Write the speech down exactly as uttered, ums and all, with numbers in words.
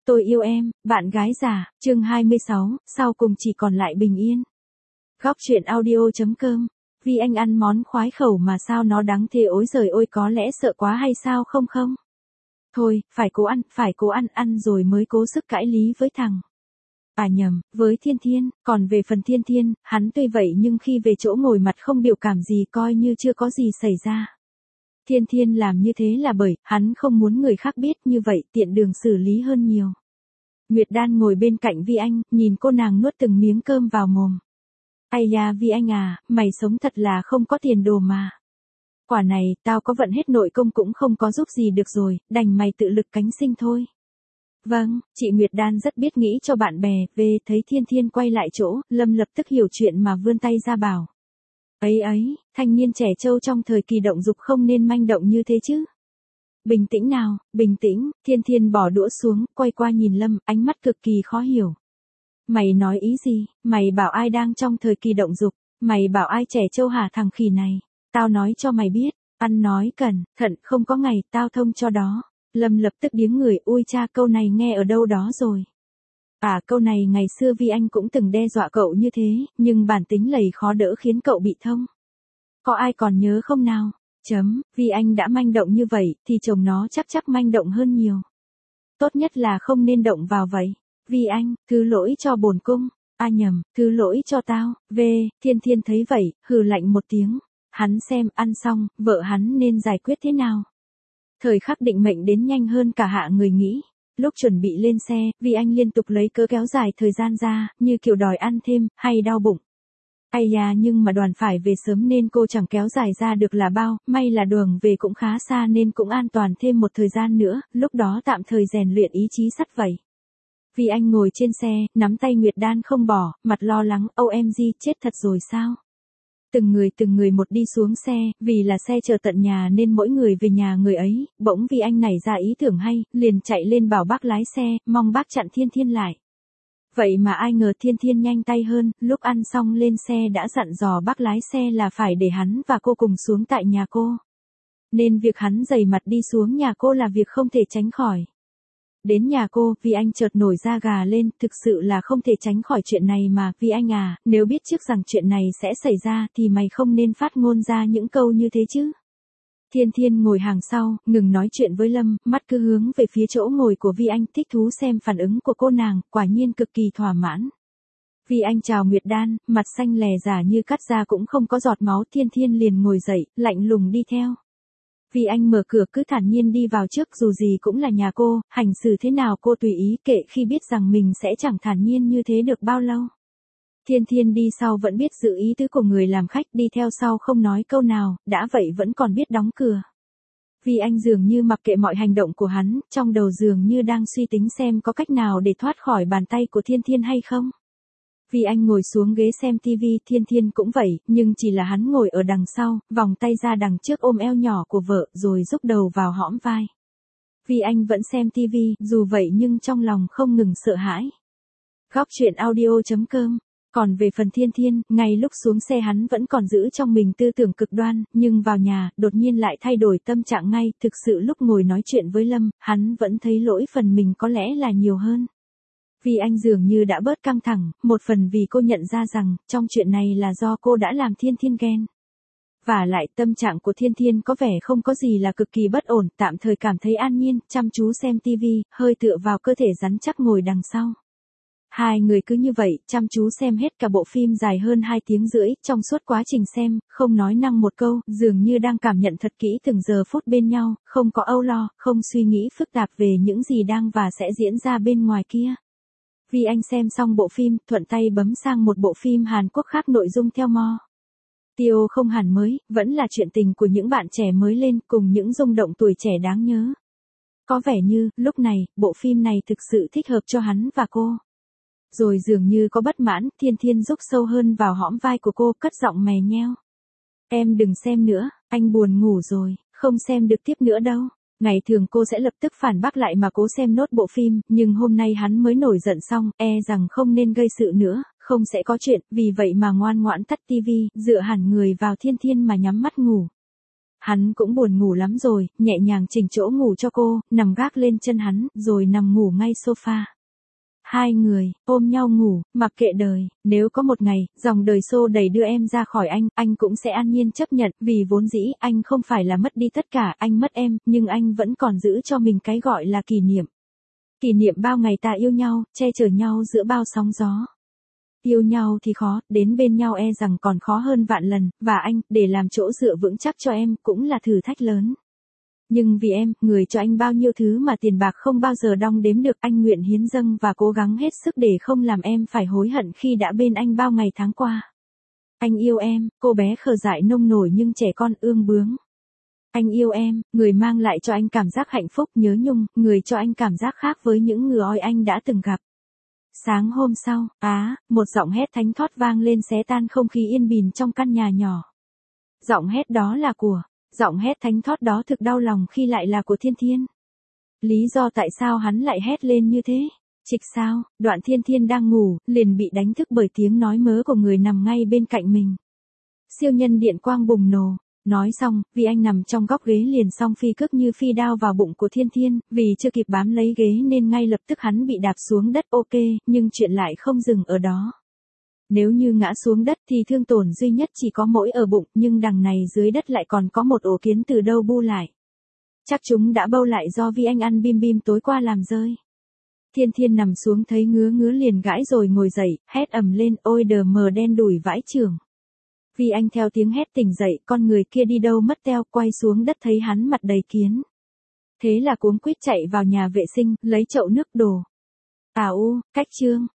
Tôi yêu em, bạn gái già, chương hai mươi sáu, sau cùng chỉ còn lại bình yên. Góc truyện audio.com. Vì anh ăn món khoái khẩu mà sao nó đắng thế ối giời ôi, có lẽ sợ quá hay sao không không? Thôi, phải cố ăn, phải cố ăn, ăn rồi mới cố sức cãi lý với thằng. À nhầm, với Thiên Thiên, còn về phần Thiên Thiên, hắn tuy vậy nhưng khi về chỗ ngồi mặt không biểu cảm gì, coi như chưa có gì xảy ra. Thiên Thiên làm như thế là bởi, hắn không muốn người khác biết, như vậy tiện đường xử lý hơn nhiều. Nguyệt Đan ngồi bên cạnh Vi Anh, nhìn cô nàng nuốt từng miếng cơm vào mồm. Ai da Vi Anh à, mày sống thật là không có tiền đồ mà. Quả này, tao có vận hết nội công cũng không có giúp gì được rồi, đành mày tự lực cánh sinh thôi. Vâng, chị Nguyệt Đan rất biết nghĩ cho bạn bè, về thấy Thiên Thiên quay lại chỗ, Lâm lập tức hiểu chuyện mà vươn tay ra bảo. Ấy ấy, thanh niên trẻ trâu trong thời kỳ động dục không nên manh động như thế chứ. Bình tĩnh nào, bình tĩnh, Thiên Thiên bỏ đũa xuống, quay qua nhìn Lâm, ánh mắt cực kỳ khó hiểu. Mày nói ý gì, mày bảo ai đang trong thời kỳ động dục, mày bảo ai trẻ trâu hả thằng khỉ này, tao nói cho mày biết, ăn nói cẩn thận, không có ngày, tao thông cho đó. Lâm lập tức điếng người, ui cha, câu này nghe ở đâu đó rồi. À, câu này ngày xưa Vi Anh cũng từng đe dọa cậu như thế, nhưng bản tính lầy khó đỡ khiến cậu bị thông. Có ai còn nhớ không nào? Chấm, Vi Anh đã manh động như vậy, thì chồng nó chắc chắc manh động hơn nhiều. Tốt nhất là không nên động vào vậy. Vi Anh, thứ lỗi cho bổn cung. À nhầm, thứ lỗi cho tao. Về, Thiên Thiên thấy vậy, hừ lạnh một tiếng. Hắn xem, ăn xong, vợ hắn nên giải quyết thế nào. Thời khắc định mệnh đến nhanh hơn cả hạ người nghĩ. Lúc chuẩn bị lên xe, Vi Anh liên tục lấy cớ kéo dài thời gian ra, như kiểu đòi ăn thêm, hay đau bụng. Ây da, nhưng mà đoàn phải về sớm nên cô chẳng kéo dài ra được là bao, may là đường về cũng khá xa nên cũng an toàn thêm một thời gian nữa, lúc đó tạm thời rèn luyện ý chí sắt vậy. Vi Anh ngồi trên xe, nắm tay Nguyệt Đan không bỏ, mặt lo lắng, ô em giê, chết thật rồi sao? Từng người từng người một đi xuống xe, vì là xe chờ tận nhà nên mỗi người về nhà người ấy, bỗng Vi Anh nảy ra ý tưởng hay, liền chạy lên bảo bác lái xe, mong bác chặn Thiên Thiên lại. Vậy mà ai ngờ Thiên Thiên nhanh tay hơn, lúc ăn xong lên xe đã dặn dò bác lái xe là phải để hắn và cô cùng xuống tại nhà cô. Nên việc hắn dày mặt đi xuống nhà cô là việc không thể tránh khỏi. Đến nhà cô, Vi Anh chợt nổi da gà lên, thực sự là không thể tránh khỏi chuyện này mà, Vi Anh à, nếu biết trước rằng chuyện này sẽ xảy ra thì mày không nên phát ngôn ra những câu như thế chứ. Thiên Thiên ngồi hàng sau, ngừng nói chuyện với Lâm, mắt cứ hướng về phía chỗ ngồi của Vi Anh, thích thú xem phản ứng của cô nàng, quả nhiên cực kỳ thỏa mãn. Vi Anh chào Nguyệt Đan, mặt xanh lè giả như cắt da cũng không có giọt máu, Thiên Thiên liền ngồi dậy, lạnh lùng đi theo. Vi Anh mở cửa cứ thản nhiên đi vào trước, dù gì cũng là nhà cô, hành xử thế nào cô tùy ý, kệ, khi biết rằng mình sẽ chẳng thản nhiên như thế được bao lâu. Thiên Thiên đi sau vẫn biết giữ ý tứ của người làm khách, đi theo sau không nói câu nào, đã vậy vẫn còn biết đóng cửa. Vi Anh dường như mặc kệ mọi hành động của hắn, trong đầu dường như đang suy tính xem có cách nào để thoát khỏi bàn tay của Thiên Thiên hay không. Vi Anh ngồi xuống ghế xem tivi, Thiên Thiên cũng vậy, nhưng chỉ là hắn ngồi ở đằng sau, vòng tay ra đằng trước ôm eo nhỏ của vợ, rồi rúc đầu vào hõm vai. Vi Anh vẫn xem tivi, dù vậy nhưng trong lòng không ngừng sợ hãi. Góc truyện audio.com. Còn về phần Thiên Thiên, ngay lúc xuống xe hắn vẫn còn giữ trong mình tư tưởng cực đoan, nhưng vào nhà, đột nhiên lại thay đổi tâm trạng ngay, thực sự lúc ngồi nói chuyện với Lâm, hắn vẫn thấy lỗi phần mình có lẽ là nhiều hơn. Vi Anh dường như đã bớt căng thẳng, một phần vì cô nhận ra rằng, trong chuyện này là do cô đã làm Thiên Thiên ghen. Và lại tâm trạng của Thiên Thiên có vẻ không có gì là cực kỳ bất ổn, tạm thời cảm thấy an nhiên, chăm chú xem tivi, hơi tựa vào cơ thể rắn chắc ngồi đằng sau. Hai người cứ như vậy, chăm chú xem hết cả bộ phim dài hơn hai tiếng rưỡi, trong suốt quá trình xem, không nói năng một câu, dường như đang cảm nhận thật kỹ từng giờ phút bên nhau, không có âu lo, không suy nghĩ phức tạp về những gì đang và sẽ diễn ra bên ngoài kia. Vi Anh xem xong bộ phim, thuận tay bấm sang một bộ phim Hàn Quốc khác, nội dung theo mo. Tiêu không hẳn mới, vẫn là chuyện tình của những bạn trẻ mới lên cùng những rung động tuổi trẻ đáng nhớ. Có vẻ như, lúc này, bộ phim này thực sự thích hợp cho hắn và cô. Rồi dường như có bất mãn, Thiên Thiên rúc sâu hơn vào hõm vai của cô, cất giọng mè nheo. Em đừng xem nữa, anh buồn ngủ rồi, không xem được tiếp nữa đâu. Ngày thường cô sẽ lập tức phản bác lại mà cố xem nốt bộ phim, nhưng hôm nay hắn mới nổi giận xong, e rằng không nên gây sự nữa, không sẽ có chuyện, vì vậy mà ngoan ngoãn tắt tivi, dựa hẳn người vào Thiên Thiên mà nhắm mắt ngủ. Hắn cũng buồn ngủ lắm rồi, nhẹ nhàng chỉnh chỗ ngủ cho cô, nằm gác lên chân hắn, rồi nằm ngủ ngay sofa. Hai người, ôm nhau ngủ, mặc kệ đời, nếu có một ngày, dòng đời xô đẩy đưa em ra khỏi anh, anh cũng sẽ an nhiên chấp nhận, vì vốn dĩ, anh không phải là mất đi tất cả, anh mất em, nhưng anh vẫn còn giữ cho mình cái gọi là kỷ niệm. Kỷ niệm bao ngày ta yêu nhau, che chở nhau giữa bao sóng gió. Yêu nhau thì khó, đến bên nhau e rằng còn khó hơn vạn lần, và anh, để làm chỗ dựa vững chắc cho em, cũng là thử thách lớn. Nhưng vì em, người cho anh bao nhiêu thứ mà tiền bạc không bao giờ đong đếm được, anh nguyện hiến dâng và cố gắng hết sức để không làm em phải hối hận khi đã bên anh bao ngày tháng qua. Anh yêu em, cô bé khờ dại nông nổi nhưng trẻ con ương bướng. Anh yêu em, người mang lại cho anh cảm giác hạnh phúc nhớ nhung, người cho anh cảm giác khác với những người anh đã từng gặp. Sáng hôm sau, á, một giọng hét thánh thót vang lên xé tan không khí yên bình trong căn nhà nhỏ. Giọng hét đó là của, giọng hét thánh thót đó thực đau lòng khi lại là của Thiên Thiên. Lý do tại sao hắn lại hét lên như thế? Trịch sao? Đoạn Thiên Thiên đang ngủ, liền bị đánh thức bởi tiếng nói mớ của người nằm ngay bên cạnh mình. Siêu nhân điện quang bùng nổ. Nói xong, vì anh nằm trong góc ghế liền song phi cước như phi đao vào bụng của Thiên Thiên, vì chưa kịp bám lấy ghế nên ngay lập tức hắn bị đạp xuống đất. Ok, nhưng chuyện lại không dừng ở đó. Nếu như ngã xuống đất thì thương tổn duy nhất chỉ có mỗi ở bụng, nhưng đằng này dưới đất lại còn có một ổ kiến từ đâu bu lại. Chắc chúng đã bâu lại do Vi Anh ăn bim bim tối qua làm rơi. Thiên Thiên nằm xuống thấy ngứa ngứa liền gãi rồi ngồi dậy, hét ầm lên, ôi đờ mờ đen đủi vãi chưởng. Vi Anh theo tiếng hét tỉnh dậy, con người kia đi đâu mất teo, quay xuống đất thấy hắn mặt đầy kiến. Thế là cuống quýt chạy vào nhà vệ sinh, lấy chậu nước đổ. À u, cách trương.